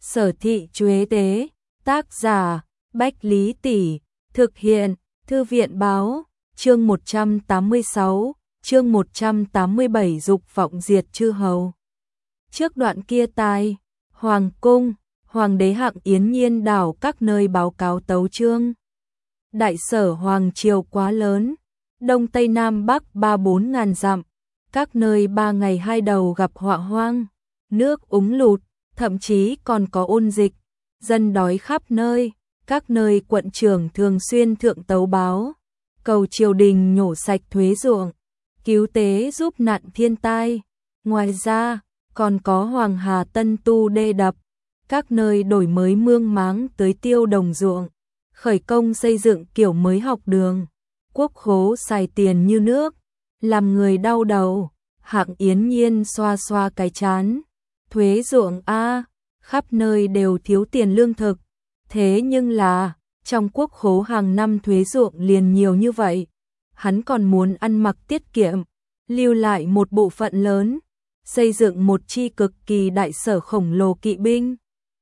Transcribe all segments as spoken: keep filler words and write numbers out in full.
Sở thị Chuế tế, tác giả, Bách Lý Tỷ, thực hiện, Thư viện báo, chương một trăm tám mươi sáu, chương một trăm tám mươi bảy dục vọng diệt chư hầu. Trước đoạn kia tai, Hoàng cung, Hoàng đế Hạng Yến Nhiên đảo các nơi báo cáo tấu chương. Đại sở Hoàng triều quá lớn, Đông Tây Nam Bắc ba bốn ngàn dặm, các nơi ba ngày hai đầu gặp họa hoang, nước úng lụt, thậm chí còn có ôn dịch, dân đói khắp nơi, các nơi quận trưởng thường xuyên thượng tấu báo, cầu triều đình nhổ sạch thuế ruộng, cứu tế giúp nạn thiên tai. Ngoài ra, còn có Hoàng Hà tân tu đê đập, các nơi đổi mới mương máng tưới tiêu đồng ruộng, khởi công xây dựng kiểu mới học đường, quốc khố xài tiền như nước, làm người đau đầu. Hạng Yến Nhiên xoa xoa cái chán, thuế ruộng a, khắp nơi đều thiếu tiền lương thực, thế nhưng là, trong quốc khố hàng năm thuế ruộng liền nhiều như vậy, hắn còn muốn ăn mặc tiết kiệm, lưu lại một bộ phận lớn, xây dựng một chi cực kỳ đại sở khổng lồ kỵ binh,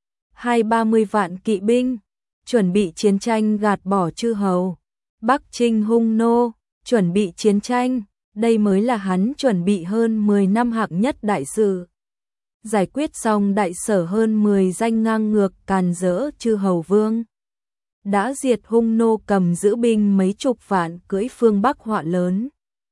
hai ba mươi vạn kỵ binh, chuẩn bị chiến tranh gạt bỏ chư hầu, Bắc chinh hung nô, chuẩn bị chiến tranh, đây mới là hắn chuẩn bị hơn mười năm hạng nhất đại sự. Giải quyết xong đại sở hơn mười danh ngang ngược càn rỡ chư hầu vương. Đã diệt hung nô cầm giữ binh mấy chục vạn cưỡi phương Bắc họa lớn.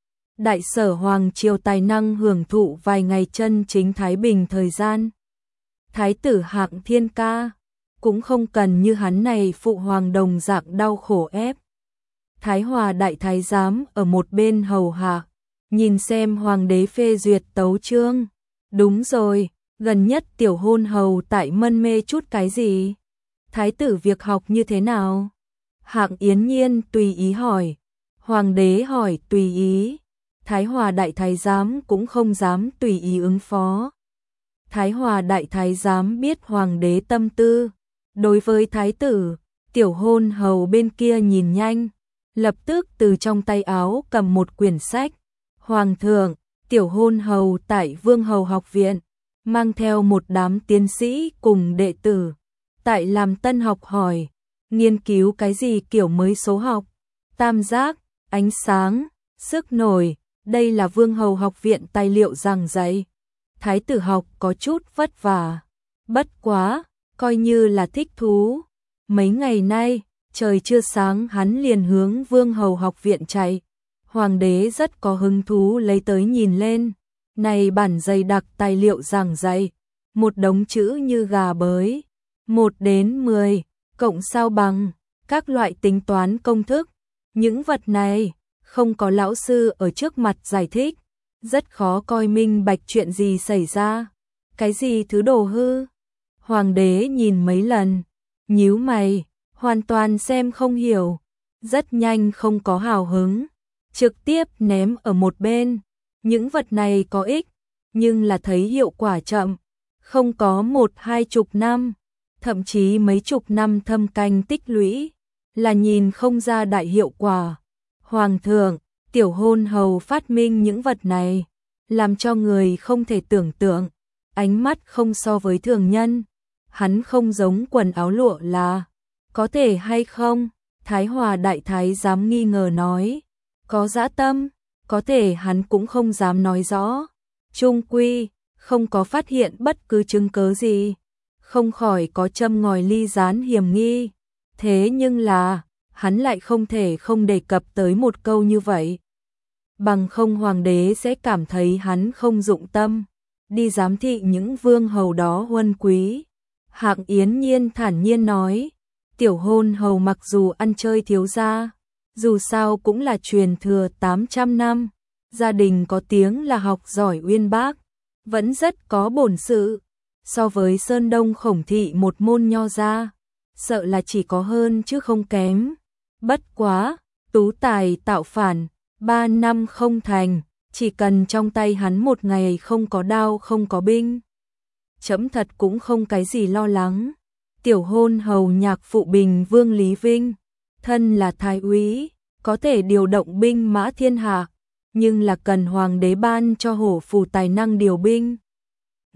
Đại sở Hoàng triều tài năng hưởng thụ vài ngày chân chính thái bình thời gian. Thái tử Hạng Thiên Ca cũng không cần như hắn này phụ hoàng đồng dạng đau khổ ép. Thái Hòa đại thái giám ở một bên hầu hạ, nhìn xem hoàng đế phê duyệt tấu chương. Đúng rồi, gần nhất tiểu hôn hầu tại mân mê chút cái gì? Thái tử việc học như thế nào? Hạng Yến Nhiên tùy ý hỏi. Hoàng đế hỏi tùy ý. Thái Hòa đại thái giám cũng không dám tùy ý ứng phó. Thái Hòa đại thái giám biết hoàng đế tâm tư. Đối với thái tử, tiểu hôn hầu bên kia nhìn nhanh, lập tức từ trong tay áo cầm một quyển sách. Hoàng thượng, tiểu hôn hầu tại Vương Hầu học viện, mang theo một đám tiến sĩ cùng đệ tử, tại làm tân học hỏi, nghiên cứu cái gì kiểu mới số học, tam giác, ánh sáng, sức nổi, đây là Vương Hầu học viện tài liệu giảng dạy. Thái tử học có chút vất vả, bất quá, coi như là thích thú. Mấy ngày nay, trời chưa sáng hắn liền hướng Vương Hầu học viện chạy. Hoàng đế rất có hứng thú lấy tới nhìn lên, này bản dày đặc tài liệu giảng dạy, một đống chữ như gà bới, một đến mười, cộng sao bằng, các loại tính toán công thức, những vật này, không có lão sư ở trước mặt giải thích, rất khó coi minh bạch chuyện gì xảy ra, cái gì thứ đồ hư. Hoàng đế nhìn mấy lần, nhíu mày, hoàn toàn xem không hiểu, rất nhanh không có hào hứng. Trực tiếp ném ở một bên, những vật này có ích, nhưng là thấy hiệu quả chậm, không có một hai chục năm, thậm chí mấy chục năm thâm canh tích lũy, là nhìn không ra đại hiệu quả. Hoàng thượng, tiểu hôn hầu phát minh những vật này, làm cho người không thể tưởng tượng, ánh mắt không so với thường nhân, hắn không giống quần áo lụa là, có thể hay không? Thái Hòa đại thái dám nghi ngờ nói. Có dã tâm, có thể hắn cũng không dám nói rõ. Trung quy, không có phát hiện bất cứ chứng cớ gì, không khỏi có châm ngòi ly gián hiểm nghi. Thế nhưng là, hắn lại không thể không đề cập tới một câu như vậy. Bằng không hoàng đế sẽ cảm thấy hắn không dụng tâm, đi giám thị những vương hầu đó huân quý. Hạng Yến Nhiên thản nhiên nói, tiểu hôn hầu mặc dù ăn chơi thiếu gia, dù sao cũng là truyền thừa tám trăm năm, gia đình có tiếng là học giỏi uyên bác, vẫn rất có bổn sự, so với Sơn Đông Khổng thị một môn nho gia, sợ là chỉ có hơn chứ không kém. Bất quá, tú tài tạo phản, ba năm không thành, chỉ cần trong tay hắn một ngày không có đao không có binh. Chấm thật cũng không cái gì lo lắng. Tiểu hôn hầu nhạc phụ Bình Vương Lý Vinh, thân là thái úy, có thể điều động binh mã thiên hạ, nhưng là cần hoàng đế ban cho hổ phù tài năng điều binh.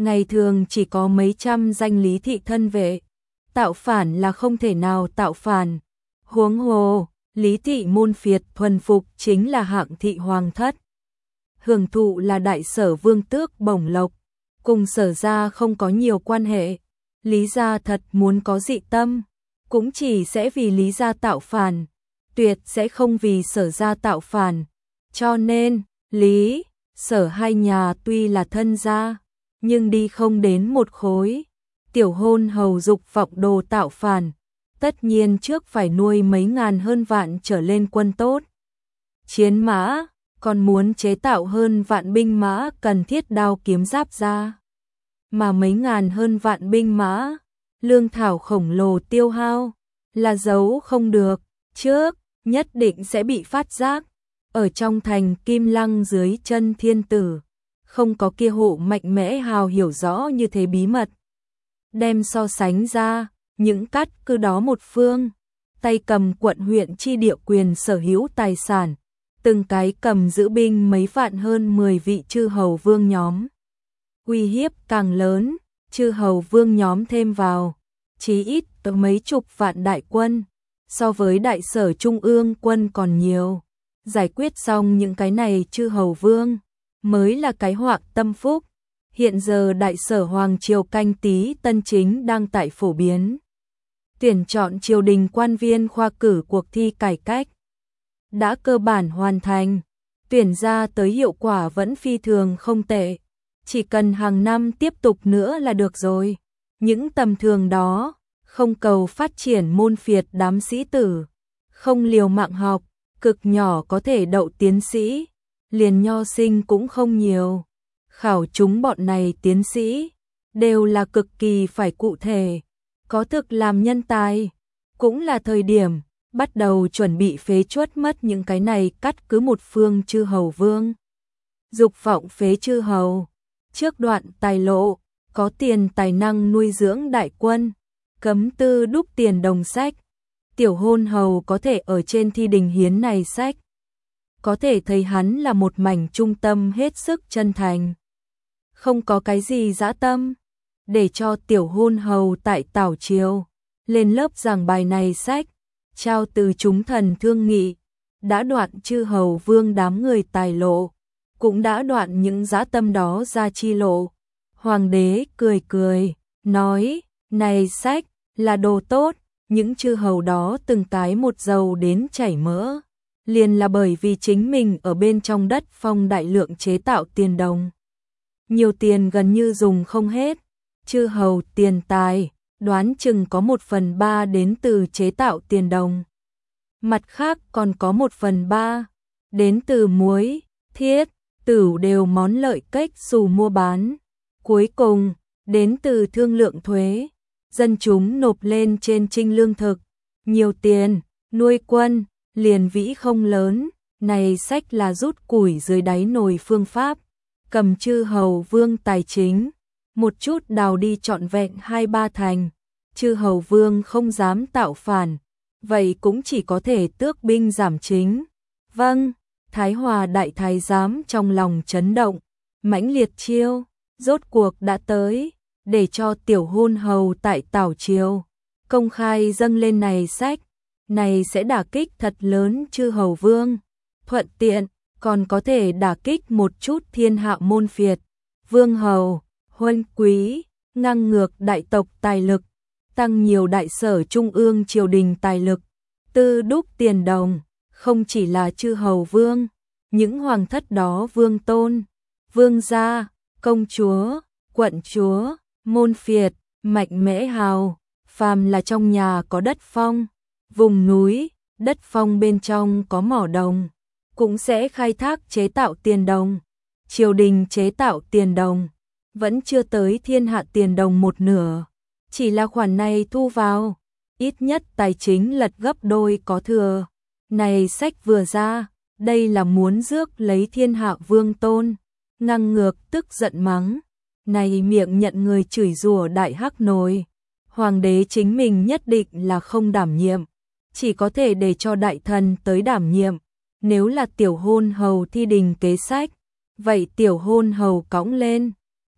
ngày thường chỉ có mấy trăm danh Lý thị thân vệ, tạo phản là không thể nào tạo phản. Huống hồ, Lý thị môn phiệt thuần phục chính là hạng thị hoàng thất. Hưởng thụ là đại sở vương tước bổng lộc, cùng Sở gia không có nhiều quan hệ. Lý gia thật muốn có dị tâm, cũng chỉ sẽ vì Lý gia tạo phản, tuyệt sẽ không vì Sở gia tạo phản. Cho nên, Lý, Sở hai nhà tuy là thân gia, nhưng đi không đến một khối. Tiểu hôn hầu dục vọng đồ tạo phản, tất nhiên trước phải nuôi mấy ngàn hơn vạn trở lên quân tốt. Chiến mã, còn muốn chế tạo hơn vạn binh mã cần thiết đao kiếm giáp ra. Mà mấy ngàn hơn vạn binh mã, lương thảo khổng lồ tiêu hao, là giấu không được, trước, nhất định sẽ bị phát giác. Ở trong thành Kim Lăng dưới chân thiên tử, không có kia hộ mạnh mẽ hào hiểu rõ như thế bí mật. Đem so sánh ra, những cát cứ đó một phương, tay cầm quận huyện chi địa quyền sở hữu tài sản, từng cái cầm giữ binh mấy vạn hơn mười vị chư hầu vương nhóm. Uy hiếp càng lớn, chư hầu vương nhóm thêm vào, chí ít tới mấy chục vạn đại quân, so với đại sở trung ương quân còn nhiều. Giải quyết xong những cái này chư hầu vương, mới là cái hoạc tâm phúc. Hiện giờ đại sở Hoàng Triều Canh Tý Tân chính đang tại phổ biến. Tuyển chọn triều đình quan viên khoa cử cuộc thi cải cách. Đã cơ bản hoàn thành, tuyển ra tới hiệu quả vẫn phi thường không tệ. Chỉ cần hàng năm tiếp tục nữa là được rồi. Những tầm thường đó, không cầu phát triển môn phiệt đám sĩ tử, không liều mạng học, cực nhỏ có thể đậu tiến sĩ, liền nho sinh cũng không nhiều. Khảo chúng bọn này tiến sĩ, đều là cực kỳ phải cụ thể, có thực làm nhân tài. Cũng là thời điểm, bắt đầu chuẩn bị phế truất mất những cái này cắt cứ một phương chư hầu vương. Dục vọng phế chư hầu, trước đoạn tài lộ, có tiền tài năng nuôi dưỡng đại quân, cấm tư đúc tiền đồng sách. Tiểu hôn hầu có thể ở trên thi đình hiến này sách. Có thể thấy hắn là một mảnh trung tâm hết sức chân thành. Không có cái gì dã tâm, để cho tiểu hôn hầu tại Tảo Triều, lên lớp giảng bài này sách, trao từ chúng thần thương nghị, đã đoạn chư hầu vương đám người tài lộ, cũng đã đoạn những dã tâm đó ra chi lộ. Hoàng đế cười cười, nói, này sách, là đồ tốt, những chư hầu đó từng cái một dầu đến chảy mỡ, liền là bởi vì chính mình ở bên trong đất phong đại lượng chế tạo tiền đồng. Nhiều tiền gần như dùng không hết, chư hầu tiền tài, đoán chừng có một phần ba đến từ chế tạo tiền đồng. Mặt khác còn có một phần ba, đến từ muối, thiết, tửu đều món lợi cách xù mua bán. Cuối cùng, đến từ thương lượng thuế, dân chúng nộp lên trên trinh lương thực, nhiều tiền, nuôi quân, liền vĩ không lớn, này sách là rút củi dưới đáy nồi phương pháp, cầm chư hầu vương tài chính, một chút đào đi trọn vẹn hai ba thành, chư hầu vương không dám tạo phản, vậy cũng chỉ có thể tước binh giảm chính. Vâng, Thái Hòa đại thái giám trong lòng chấn động, mãnh liệt chiêu, rốt cuộc đã tới, để cho tiểu hôn hầu tại Tảo Triều công khai dâng lên này sách, này sẽ đả kích thật lớn chư hầu vương, thuận tiện còn có thể đả kích một chút thiên hạ môn phiệt, vương hầu, huân quý, ngang ngược đại tộc tài lực, tăng nhiều đại sở trung ương triều đình tài lực, tư đúc tiền đồng, không chỉ là chư hầu vương, những hoàng thất đó vương tôn, vương gia, công chúa, quận chúa, môn phiệt, mạnh mẽ hào, phàm là trong nhà có đất phong, vùng núi, đất phong bên trong có mỏ đồng, cũng sẽ khai thác chế tạo tiền đồng. Triều đình chế tạo tiền đồng, vẫn chưa tới thiên hạ tiền đồng một nửa, chỉ là khoản này thu vào, ít nhất tài chính lật gấp đôi có thừa. Này sách vừa ra, đây là muốn rước lấy thiên hạ vương tôn, ngang ngược tức giận mắng, này miệng nhận người chửi rủa đại hắc nồi. Hoàng đế chính mình nhất định là không đảm nhiệm, chỉ có thể để cho đại thần tới đảm nhiệm. Nếu là tiểu hôn hầu thi đình kế sách, vậy tiểu hôn hầu cõng lên,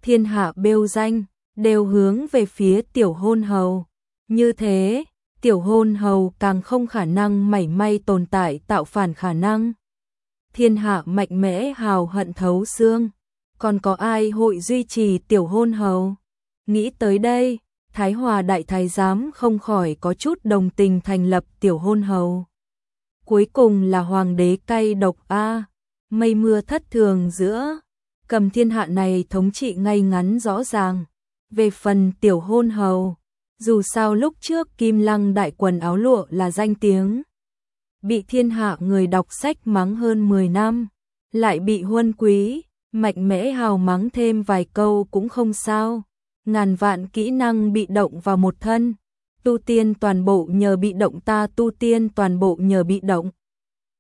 thiên hạ bêu danh, đều hướng về phía tiểu hôn hầu. Như thế, tiểu hôn hầu càng không khả năng mảy may tồn tại tạo phản khả năng. Thiên hạ mạnh mẽ hào hận thấu xương, còn có ai hội duy trì tiểu hôn hầu? Nghĩ tới đây, Thái Hòa đại thái giám không khỏi có chút đồng tình thành lập tiểu hôn hầu. Cuối cùng là hoàng đế cay độc a, mây mưa thất thường giữa, cầm thiên hạ này thống trị ngay ngắn rõ ràng. Về phần tiểu hôn hầu, dù sao lúc trước Kim Lăng đại quần áo lụa là danh tiếng, bị thiên hạ người đọc sách mắng hơn mười năm, lại bị huân quý, mạnh mẽ hào mắng thêm vài câu cũng không sao. Ngàn vạn kỹ năng bị động vào một thân, tu tiên toàn bộ nhờ bị động ta tu tiên toàn bộ nhờ bị động.